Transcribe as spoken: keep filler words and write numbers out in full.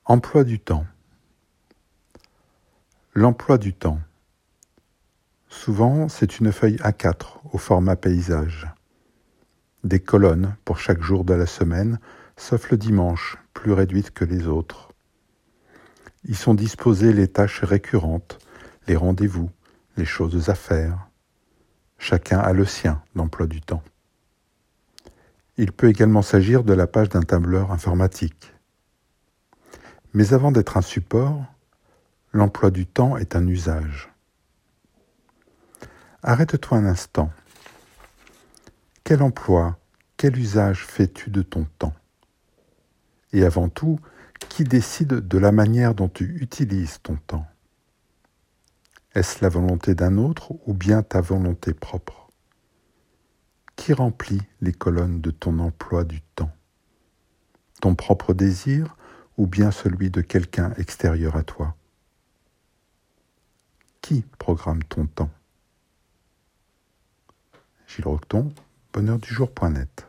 Emploi du temps. L'emploi du temps. Souvent, c'est une feuille A quatre au format paysage. Des colonnes pour chaque jour de la semaine, sauf le dimanche, plus réduites que les autres. Y sont disposées les tâches récurrentes, les rendez-vous, les choses à faire. Chacun a le sien d'emploi du temps. Il peut également s'agir de la page d'un tableur informatique. Mais avant d'être un support, l'emploi du temps est un usage. Arrête-toi un instant. Quel emploi, quel usage fais-tu de ton temps? Et avant tout, qui décide de la manière dont tu utilises ton temps? Est-ce la volonté d'un autre ou bien ta volonté propre? Qui remplit les colonnes de ton emploi du temps? Ton propre désir ou bien celui de quelqu'un extérieur à toi? Qui programme ton temps? Gilles Roqueton, bonheur du jour point net.